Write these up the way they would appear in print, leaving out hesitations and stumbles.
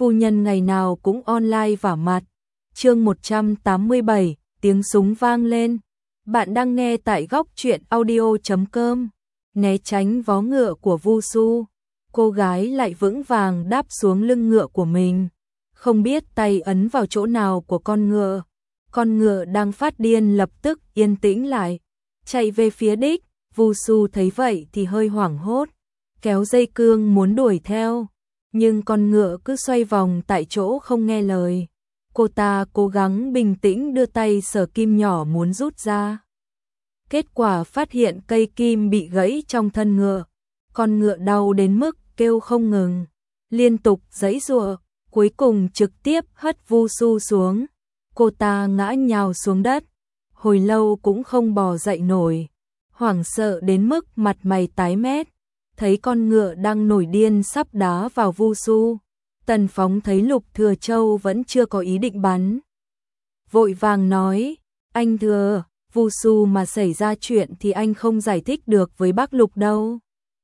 phu nhân ngày nào cũng online vả mặt. Chương 187, tiếng súng vang lên. Bạn đang nghe tại góc truyện audio.com. Né tránh vó ngựa của Vu Su, cô gái lại vững vàng đáp xuống lưng ngựa của mình, không biết tay ấn vào chỗ nào của con ngựa. Con ngựa đang phát điên lập tức yên tĩnh lại, chạy về phía đích. Vu Su thấy vậy thì hơi hoảng hốt, kéo dây cương muốn đuổi theo, nhưng con ngựa cứ xoay vòng tại chỗ không nghe lời. Cô ta cố gắng bình tĩnh đưa tay sờ kim nhỏ muốn rút ra. Kết quả phát hiện cây kim bị gãy trong thân ngựa. Con ngựa đau đến mức kêu không ngừng, liên tục giãy giụa, cuối cùng trực tiếp hất Vu Su xuống. Cô ta ngã nhào xuống đất, hồi lâu cũng không bò dậy nổi, hoảng sợ đến mức mặt mày tái mét. Thấy con ngựa đang nổi điên sắp đá vào Vu Su, Tần Phóng thấy Lục Thừa Châu vẫn chưa có ý định bắn, vội vàng nói: "Anh Thừa, Vu Su mà xảy ra chuyện thì anh không giải thích được với bác Lục đâu.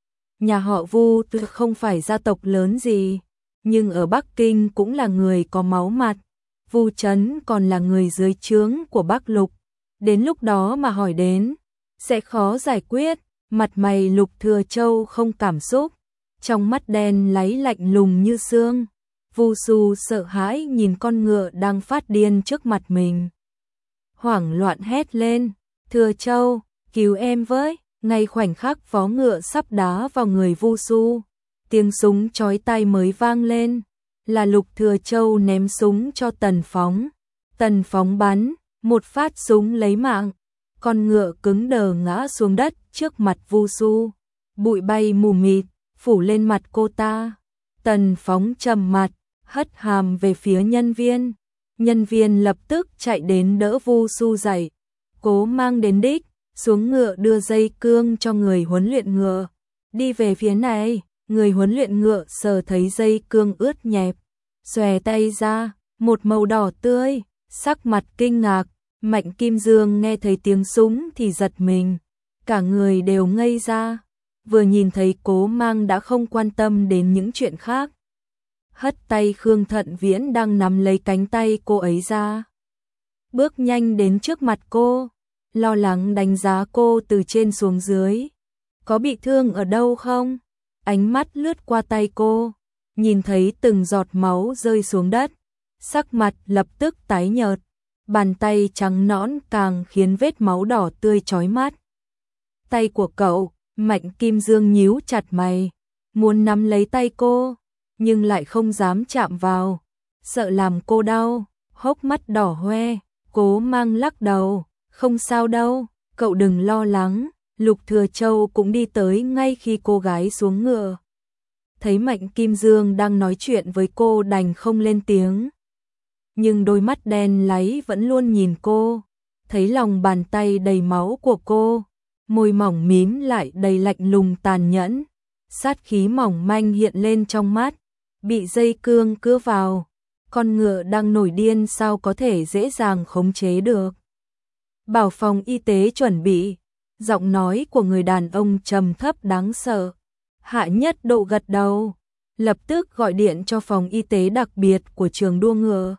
Nhà họ Vu tuy không phải gia tộc lớn gì, nhưng ở Bắc Kinh cũng là người có máu mặt. Vu Trấn còn là người dưới trướng của bác Lục, đến lúc đó mà hỏi đến, sẽ khó giải quyết." Mặt mày Lục Thừa Châu không cảm xúc, trong mắt đen láy lạnh lùng như xương. Vu Su sợ hãi nhìn con ngựa đang phát điên trước mặt mình, hoảng loạn hét lên: "Thừa Châu, cứu em với!" Ngay khoảnh khắc vó ngựa sắp đá vào người Vu Su, tiếng súng chói tai mới vang lên, là Lục Thừa Châu ném súng cho Tần Phóng. Tần Phóng bắn, một phát súng lấy mạng, con ngựa cứng đờ ngã xuống đất trước mặt Vu Su, bụi bay mù mịt phủ lên mặt cô ta. Tần Phóng trầm mặt, hất hàm về phía nhân viên. Nhân viên lập tức chạy đến đỡ Vu Su dậy, cố mang đến đích, xuống ngựa đưa dây cương cho người huấn luyện ngựa. "Đi về phía này." Người huấn luyện ngựa sờ thấy dây cương ướt nhẹp, xòe tay ra, một màu đỏ tươi, sắc mặt kinh ngạc. Mạnh Kim Dương nghe thấy tiếng súng thì giật mình, cả người đều ngây ra, vừa nhìn thấy Cố Mang đã không quan tâm đến những chuyện khác, hất tay Khương Thận Viễn đang nắm lấy cánh tay cô ấy ra, bước nhanh đến trước mặt cô, lo lắng đánh giá cô từ trên xuống dưới. "Có bị thương ở đâu không?" Ánh mắt lướt qua tay cô, nhìn thấy từng giọt máu rơi xuống đất, sắc mặt lập tức tái nhợt, bàn tay trắng nõn càng khiến vết máu đỏ tươi chói mắt. "Tay của cậu." Mạnh Kim Dương nhíu chặt mày, muốn nắm lấy tay cô, nhưng lại không dám chạm vào, sợ làm cô đau, hốc mắt đỏ hoe. Cố Mang lắc đầu: "Không sao đâu, cậu đừng lo lắng." Lục Thừa Châu cũng đi tới ngay khi cô gái xuống ngựa, thấy Mạnh Kim Dương đang nói chuyện với cô đành không lên tiếng, nhưng đôi mắt đen láy vẫn luôn nhìn cô, thấy lòng bàn tay đầy máu của cô, môi mỏng mím lại đầy lạnh lùng tàn nhẫn, sát khí mỏng manh hiện lên trong mắt. Bị dây cương cứa vào, con ngựa đang nổi điên sao có thể dễ dàng khống chế được. "Bảo phòng y tế chuẩn bị." Giọng nói của người đàn ông trầm thấp đáng sợ. Hạ Nhất Độ gật đầu, lập tức gọi điện cho phòng y tế đặc biệt của trường đua ngựa.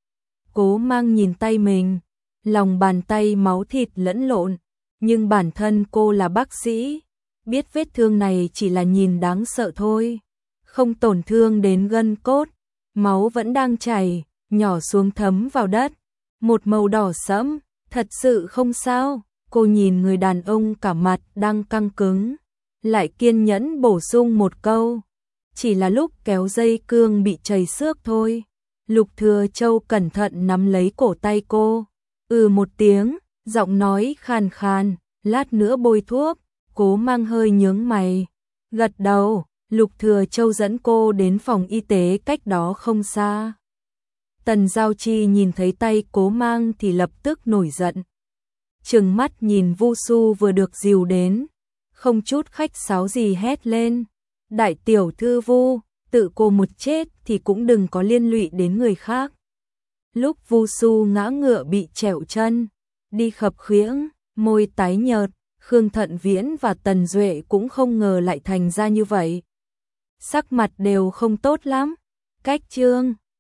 Cố Mang nhìn tay mình, lòng bàn tay máu thịt lẫn lộn, nhưng bản thân cô là bác sĩ, biết vết thương này chỉ là nhìn đáng sợ thôi, không tổn thương đến gân cốt, máu vẫn đang chảy, nhỏ xuống thấm vào đất, một màu đỏ sẫm, thật sự không sao. Cô nhìn người đàn ông cả mặt đang căng cứng, lại kiên nhẫn bổ sung một câu: "Chỉ là lúc kéo dây cương bị chảy xước thôi." Lục Thừa Châu cẩn thận nắm lấy cổ tay cô, một tiếng, giọng nói khàn khàn: "Lát nữa bôi thuốc." Cố Mang hơi nhướng mày, gật đầu. Lục Thừa Châu dẫn cô đến phòng y tế cách đó không xa. Tần Giao Chi nhìn thấy tay Cố Mang thì lập tức nổi giận, trừng mắt nhìn Vu Su vừa được dìu đến, không chút khách sáo gì hét lên: "Đại tiểu thư Vu, tự cô một chết thì cũng đừng có liên lụy đến người khác." Lúc Vu Su ngã ngựa bị trẹo chân, đi khập khiễng, môi tái nhợt, Khương Thận Viễn và Tần Duệ cũng không ngờ lại thành ra như vậy. Sắc mặt đều không tốt lắm. Cách chương